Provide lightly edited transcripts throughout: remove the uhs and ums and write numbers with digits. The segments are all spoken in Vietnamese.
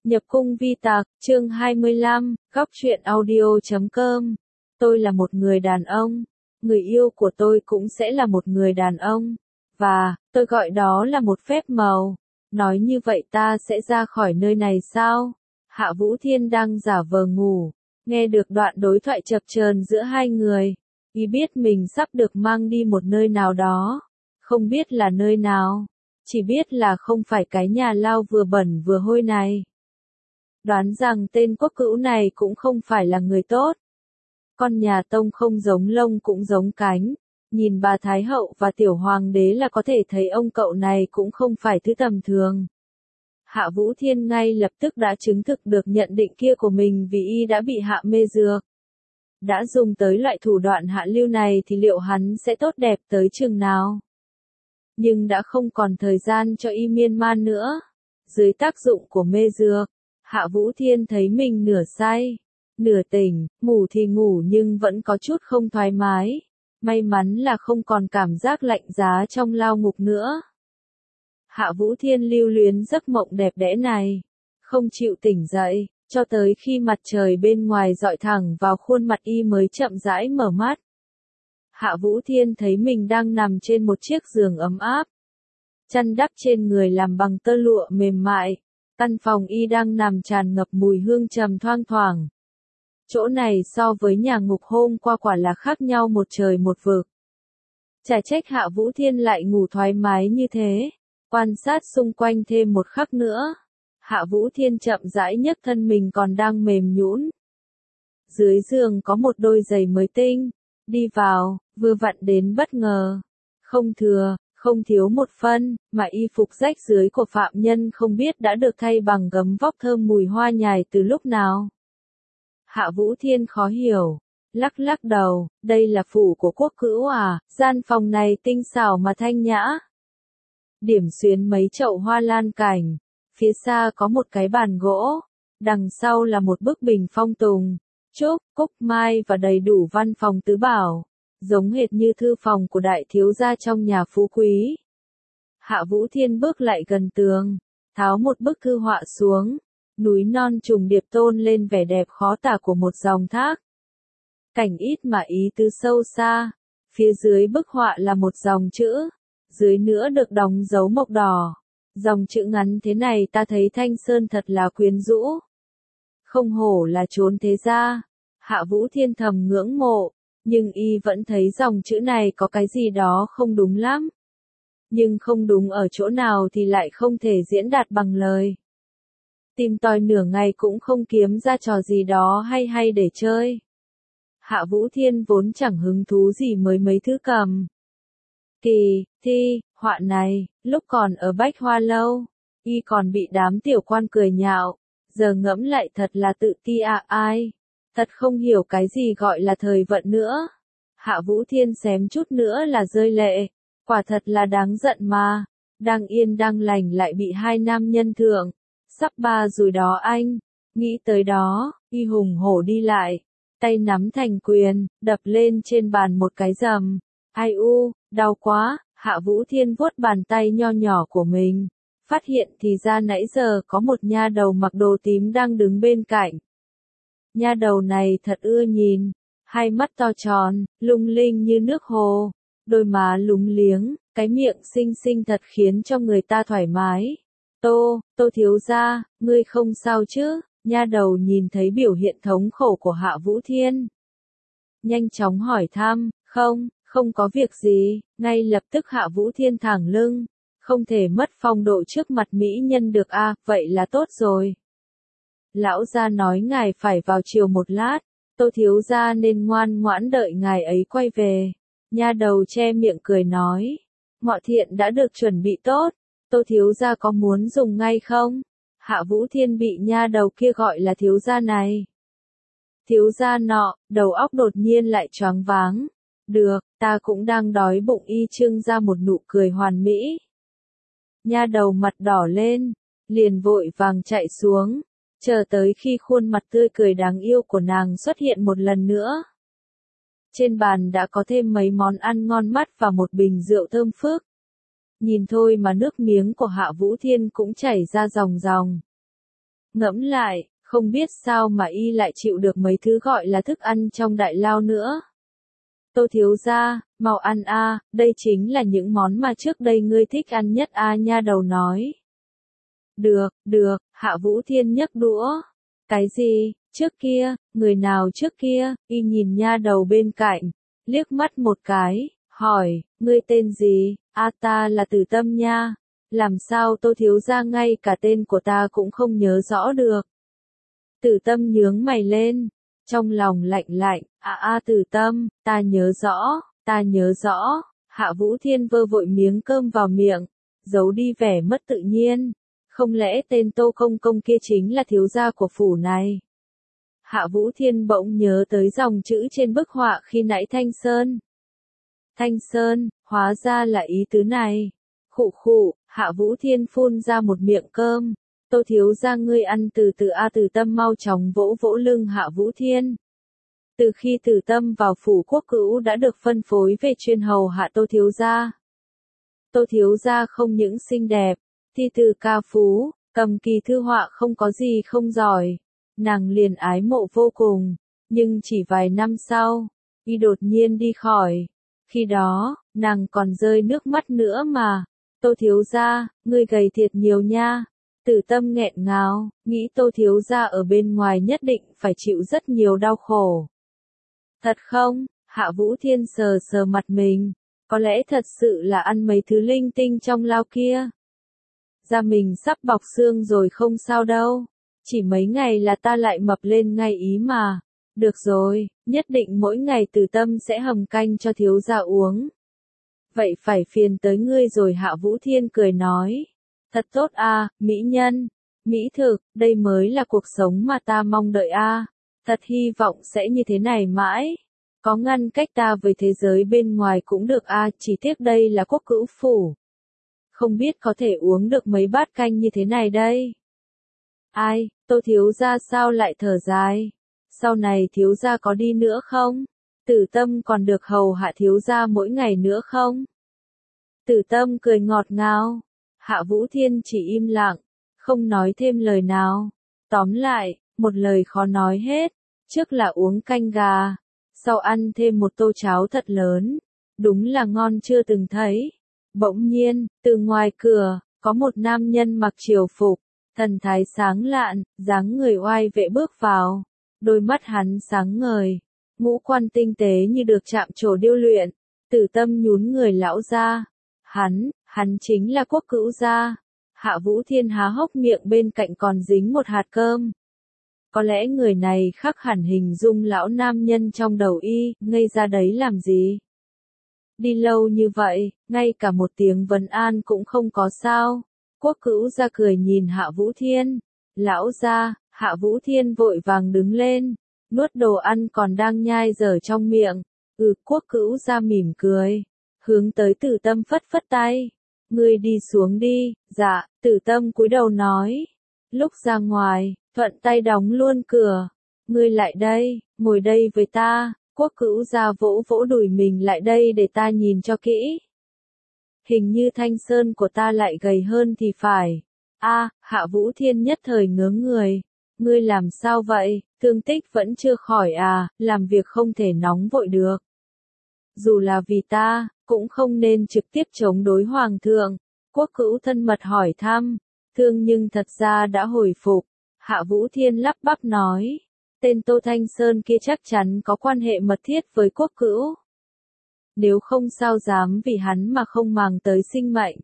Nhập cung vi tạc, chương 25, góc truyện audio.com. Tôi là một người đàn ông, người yêu của tôi cũng sẽ là một người đàn ông, và, tôi gọi đó là một phép màu. Nói như vậy ta sẽ ra khỏi nơi này sao? Hạ Vũ Thiên đang giả vờ ngủ, nghe được đoạn đối thoại chập chờn giữa hai người. Y biết mình sắp được mang đi một nơi nào đó, không biết là nơi nào, chỉ biết là không phải cái nhà lao vừa bẩn vừa hôi này. Đoán rằng tên quốc cữu này cũng không phải là người tốt. Con nhà Tông không giống lông cũng giống cánh, nhìn bà Thái Hậu và Tiểu Hoàng đế là có thể thấy ông cậu này cũng không phải thứ tầm thường. Hạ Vũ Thiên ngay lập tức đã chứng thực được nhận định kia của mình vì y đã bị hạ mê dược. Đã dùng tới loại thủ đoạn hạ lưu này thì liệu hắn sẽ tốt đẹp tới chừng nào? Nhưng đã không còn thời gian cho y miên man nữa. Dưới tác dụng của mê dược, Hạ Vũ Thiên thấy mình nửa say, nửa tỉnh, ngủ thì ngủ nhưng vẫn có chút không thoải mái. May mắn là không còn cảm giác lạnh giá trong lao ngục nữa. Hạ Vũ Thiên lưu luyến giấc mộng đẹp đẽ này, không chịu tỉnh dậy, cho tới khi mặt trời bên ngoài rọi thẳng vào khuôn mặt y mới chậm rãi mở mắt. Hạ Vũ Thiên thấy mình đang nằm trên một chiếc giường ấm áp. Chăn đắp trên người làm bằng tơ lụa mềm mại. Căn phòng y đang nằm tràn ngập mùi hương trầm thoang thoảng. Chỗ này so với nhà ngục hôm qua quả là khác nhau một trời một vực. Chả trách Hạ Vũ Thiên lại ngủ thoải mái như thế. Quan sát xung quanh thêm một khắc nữa. Hạ Vũ Thiên chậm rãi nhấc thân mình còn đang mềm nhũn. Dưới giường có một đôi giày mới tinh. Đi vào, vừa vặn đến bất ngờ. Không thừa, không thiếu một phân, mà y phục rách dưới của phạm nhân không biết đã được thay bằng gấm vóc thơm mùi hoa nhài từ lúc nào. Hạ Vũ Thiên khó hiểu, lắc lắc đầu, đây là phủ của quốc cữu à, gian phòng này tinh xảo mà thanh nhã. Điểm xuyến mấy chậu hoa lan cảnh, phía xa có một cái bàn gỗ, đằng sau là một bức bình phong tùng, trúc, cúc mai và đầy đủ văn phòng tứ bảo. Giống hệt như thư phòng của đại thiếu gia trong nhà phú quý. Hạ Vũ Thiên bước lại gần tường, tháo một bức thư họa xuống, núi non trùng điệp tôn lên vẻ đẹp khó tả của một dòng thác. Cảnh ít mà ý tứ sâu xa, phía dưới bức họa là một dòng chữ, dưới nữa được đóng dấu mộc đỏ. Dòng chữ ngắn thế này ta thấy Thanh Sơn thật là quyến rũ. Không hổ là trốn thế gia, Hạ Vũ Thiên thầm ngưỡng mộ. Nhưng y vẫn thấy dòng chữ này có cái gì đó không đúng lắm. Nhưng không đúng ở chỗ nào thì lại không thể diễn đạt bằng lời. Tìm tòi nửa ngày cũng không kiếm ra trò gì đó hay hay để chơi. Hạ Vũ Thiên vốn chẳng hứng thú gì mới mấy thứ cầm. Thi, họa này, lúc còn ở Bách Hoa Lâu, y còn bị đám tiểu quan cười nhạo. Giờ ngẫm lại thật là tự ti ai. Thật không hiểu cái gì gọi là thời vận nữa. Hạ Vũ Thiên xém chút nữa là rơi lệ. Quả thật là đáng giận mà. Đang yên đang lành lại bị hai nam nhân thượng. Sắp ba rồi đó anh. Nghĩ tới đó, y hùng hổ đi lại. Tay nắm thành quyền, đập lên trên bàn một cái rầm. Ai u, đau quá. Hạ Vũ Thiên vuốt bàn tay nho nhỏ của mình. Phát hiện thì ra nãy giờ có một nha đầu mặc đồ tím đang đứng bên cạnh. Nha đầu này thật ưa nhìn, hai mắt to tròn, lung linh như nước hồ, đôi má lúng liếng, cái miệng xinh xinh thật khiến cho người ta thoải mái. Tô thiếu gia, ngươi không sao chứ? Nha đầu nhìn thấy biểu hiện thống khổ của Hạ Vũ Thiên. Nhanh chóng hỏi thăm, không có việc gì, ngay lập tức Hạ Vũ Thiên thẳng lưng, không thể mất phong độ trước mặt mỹ nhân được à, vậy là tốt rồi. Lão gia nói ngài phải vào chiều một lát, Tô thiếu gia nên ngoan ngoãn đợi ngài ấy quay về. Nha đầu che miệng cười nói, mọi thiện đã được chuẩn bị tốt, Tô thiếu gia có muốn dùng ngay không? Hạ Vũ Thiên bị nha đầu kia gọi là thiếu gia này. Thiếu gia nọ, đầu óc đột nhiên lại choáng váng. Được, ta cũng đang đói bụng y trưng ra một nụ cười hoàn mỹ. Nha đầu mặt đỏ lên, liền vội vàng chạy xuống. Chờ tới khi khuôn mặt tươi cười đáng yêu của nàng xuất hiện một lần nữa. Trên bàn đã có thêm mấy món ăn ngon mắt và một bình rượu thơm phức. Nhìn thôi mà nước miếng của Hạ Vũ Thiên cũng chảy ra ròng ròng. Ngẫm lại, không biết sao mà y lại chịu được mấy thứ gọi là thức ăn trong đại lao nữa. Tô thiếu gia, mau ăn a, đây chính là những món mà trước đây ngươi thích ăn nhất a, nha đầu nói. Được, được, Hạ Vũ Thiên nhấc đũa. Cái gì, trước kia, người nào trước kia, y nhìn nha đầu bên cạnh, liếc mắt một cái, hỏi, ngươi tên gì, a ta là Tử Tâm nha, làm sao Tô thiếu gia ngay cả tên của ta cũng không nhớ rõ được. Tử Tâm nhướng mày lên, trong lòng lạnh lạnh, Tử Tâm, ta nhớ rõ, Hạ Vũ Thiên vơ vội miếng cơm vào miệng, giấu đi vẻ mất tự nhiên, không lẽ tên Tô Công Công kia chính là thiếu gia của phủ này? Hạ Vũ Thiên bỗng nhớ tới dòng chữ trên bức họa khi nãy Thanh Sơn. Thanh Sơn, hóa ra là ý tứ này. Khụ khụ, Hạ Vũ Thiên phun ra một miệng cơm. Tô thiếu gia ngươi ăn từ từ a, Tử Tâm mau chóng vỗ vỗ lưng Hạ Vũ Thiên. Từ khi Tử Tâm vào phủ Quốc Cữu đã được phân phối về chuyên hầu hạ Tô thiếu gia. Tô thiếu gia không những xinh đẹp, thi từ ca phú, cầm kỳ thư họa không có gì không giỏi, nàng liền ái mộ vô cùng, nhưng chỉ vài năm sau, y đột nhiên đi khỏi. Khi đó, nàng còn rơi nước mắt nữa mà. Tô thiếu gia, ngươi gầy thiệt nhiều nha. Tử Tâm nghẹn ngào, nghĩ Tô thiếu gia ở bên ngoài nhất định phải chịu rất nhiều đau khổ. Thật không? Hạ Vũ Thiên sờ sờ mặt mình, có lẽ thật sự là ăn mấy thứ linh tinh trong lao kia. Da mình sắp bọc xương rồi không sao đâu, chỉ mấy ngày là ta lại mập lên ngay ý mà. Được rồi, nhất định mỗi ngày Tử Tâm sẽ hầm canh cho thiếu gia uống. Vậy phải phiền tới ngươi rồi, Hạ Vũ Thiên cười nói. Thật tốt a, mỹ nhân, mỹ thực, đây mới là cuộc sống mà ta mong đợi a. Thật hy vọng sẽ như thế này mãi. Có ngăn cách ta với thế giới bên ngoài cũng được a, chỉ tiếc đây là Quốc Cữu phủ. Không biết có thể uống được mấy bát canh như thế này đây. Ai, Tô thiếu gia sao lại thở dài? Sau này thiếu gia có đi nữa không? Tử Tâm còn được hầu hạ thiếu gia mỗi ngày nữa không? Tử Tâm cười ngọt ngào. Hạ Vũ Thiên chỉ im lặng, không nói thêm lời nào. Tóm lại, một lời khó nói hết. Trước là uống canh gà, sau ăn thêm một tô cháo thật lớn. Đúng là ngon chưa từng thấy. Bỗng nhiên, từ ngoài cửa, có một nam nhân mặc triều phục, thần thái sáng lạn, dáng người oai vệ bước vào. Đôi mắt hắn sáng ngời, ngũ quan tinh tế như được chạm trổ điêu luyện. Tử Tâm nhún người lão ra. Hắn chính là Quốc Cữu gia. Hạ Vũ Thiên há hốc miệng, bên cạnh còn dính một hạt cơm. Có lẽ người này khắc hẳn hình dung lão nam nhân trong đầu y, ngây ra đấy làm gì? Đi lâu như vậy, ngay cả một tiếng vấn an cũng không có sao. Quốc Cữu gia cười nhìn Hạ Vũ Thiên. Lão gia, Hạ Vũ Thiên vội vàng đứng lên, nuốt đồ ăn còn đang nhai dở trong miệng. Quốc Cữu gia mỉm cười, hướng tới Tử Tâm phất phất tay. Ngươi đi xuống đi. Dạ, Tử Tâm cúi đầu nói. Lúc ra ngoài, thuận tay đóng luôn cửa. Ngươi lại đây, ngồi đây với ta. Quốc Cữu gia vỗ vỗ đùi mình, lại đây để ta nhìn cho kỹ. Hình như Thanh Sơn của ta lại gầy hơn thì phải. Hạ Vũ Thiên nhất thời ngớ người. Ngươi làm sao vậy, thương tích vẫn chưa khỏi à, làm việc không thể nóng vội được. Dù là vì ta, cũng không nên trực tiếp chống đối hoàng thượng. Quốc Cữu thân mật hỏi thăm, thương nhưng thật ra đã hồi phục. Hạ Vũ Thiên lắp bắp nói, tên Tô Thanh Sơn kia chắc chắn có quan hệ mật thiết với Quốc Cữu. Nếu không sao dám vì hắn mà không màng tới sinh mệnh.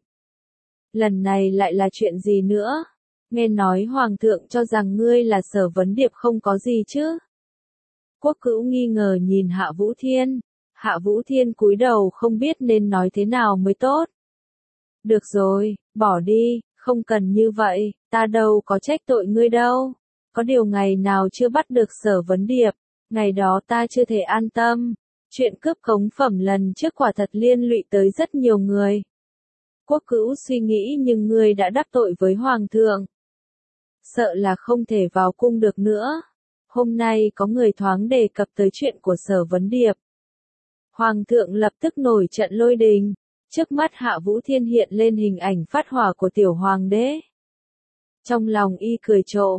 Lần này lại là chuyện gì nữa? Nghe nói hoàng thượng cho rằng ngươi là Sở Vấn Điệp không có gì chứ? Quốc Cữu nghi ngờ nhìn Hạ Vũ Thiên. Hạ Vũ Thiên cúi đầu không biết nên nói thế nào mới tốt. Được rồi, bỏ đi, không cần như vậy, ta đâu có trách tội ngươi đâu. Có điều ngày nào chưa bắt được Sở Vấn Điệp, ngày đó ta chưa thể an tâm. Chuyện cướp cống phẩm lần trước quả thật liên lụy tới rất nhiều người. Quốc Cữu suy nghĩ, nhưng ngươi đã đắc tội với hoàng thượng. Sợ là không thể vào cung được nữa. Hôm nay có người thoáng đề cập tới chuyện của Sở Vấn Điệp. Hoàng thượng lập tức nổi trận lôi đình. Trước mắt Hạ Vũ Thiên hiện lên hình ảnh phát hỏa của tiểu hoàng đế. Trong lòng y cười trộm,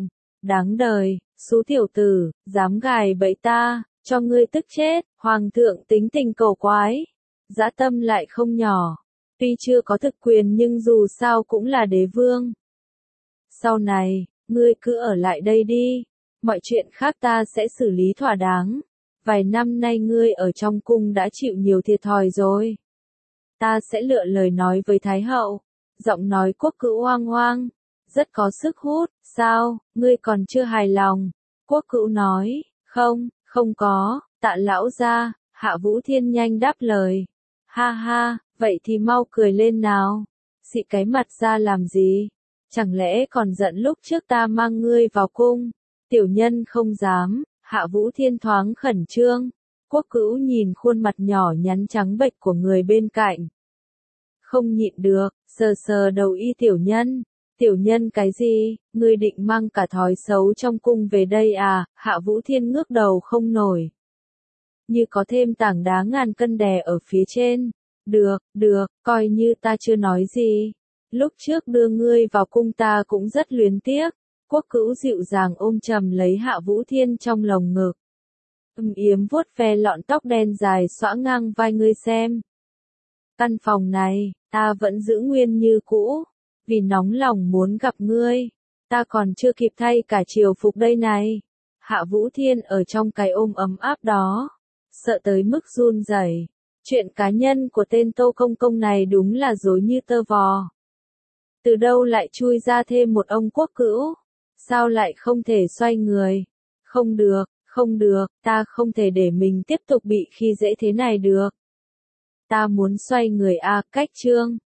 Đáng đời, xú tiểu tử, dám gài bẫy ta, cho ngươi tức chết, hoàng thượng tính tình cầu quái, dã tâm lại không nhỏ, tuy chưa có thực quyền nhưng dù sao cũng là đế vương. Sau này, ngươi cứ ở lại đây đi, mọi chuyện khác ta sẽ xử lý thỏa đáng. Vài năm nay ngươi ở trong cung đã chịu nhiều thiệt thòi rồi. Ta sẽ lựa lời nói với Thái hậu. Giọng nói Quốc Cữu oang oang, rất có sức hút. Sao, ngươi còn chưa hài lòng? Quốc Cữu nói, không, không có, Tạ lão gia. Hạ Vũ Thiên nhanh đáp lời. Ha ha, vậy thì mau cười lên nào. Xị cái mặt ra làm gì? Chẳng lẽ còn giận lúc trước ta mang ngươi vào cung? Tiểu nhân không dám. Hạ Vũ Thiên thoáng khẩn trương. Quốc Cữu nhìn khuôn mặt nhỏ nhắn trắng bệch của người bên cạnh. Không nhịn được, sờ sờ đầu y tiểu nhân. Tiểu nhân cái gì, ngươi định mang cả thói xấu trong cung về đây à? Hạ Vũ Thiên ngước đầu không nổi. Như có thêm tảng đá ngàn cân đè ở phía trên. Được, coi như ta chưa nói gì. Lúc trước đưa ngươi vào cung ta cũng rất luyến tiếc. Quốc Cữu dịu dàng ôm chầm lấy Hạ Vũ Thiên trong lồng ngực. Yếm vuốt ve lọn tóc đen dài xõa ngang vai ngươi xem. Căn phòng này, ta vẫn giữ nguyên như cũ, vì nóng lòng muốn gặp ngươi. Ta còn chưa kịp thay cả triều phục đây này. Hạ Vũ Thiên ở trong cái ôm ấm áp đó, sợ tới mức run rẩy. Chuyện cá nhân của tên Tô Công Công này đúng là rối như tơ vò. Từ đâu lại chui ra thêm một ông Quốc Cữu? Sao lại không thể xoay người? Không được, ta không thể để mình tiếp tục bị khi dễ thế này được. Ta muốn xoay người a, cách chương.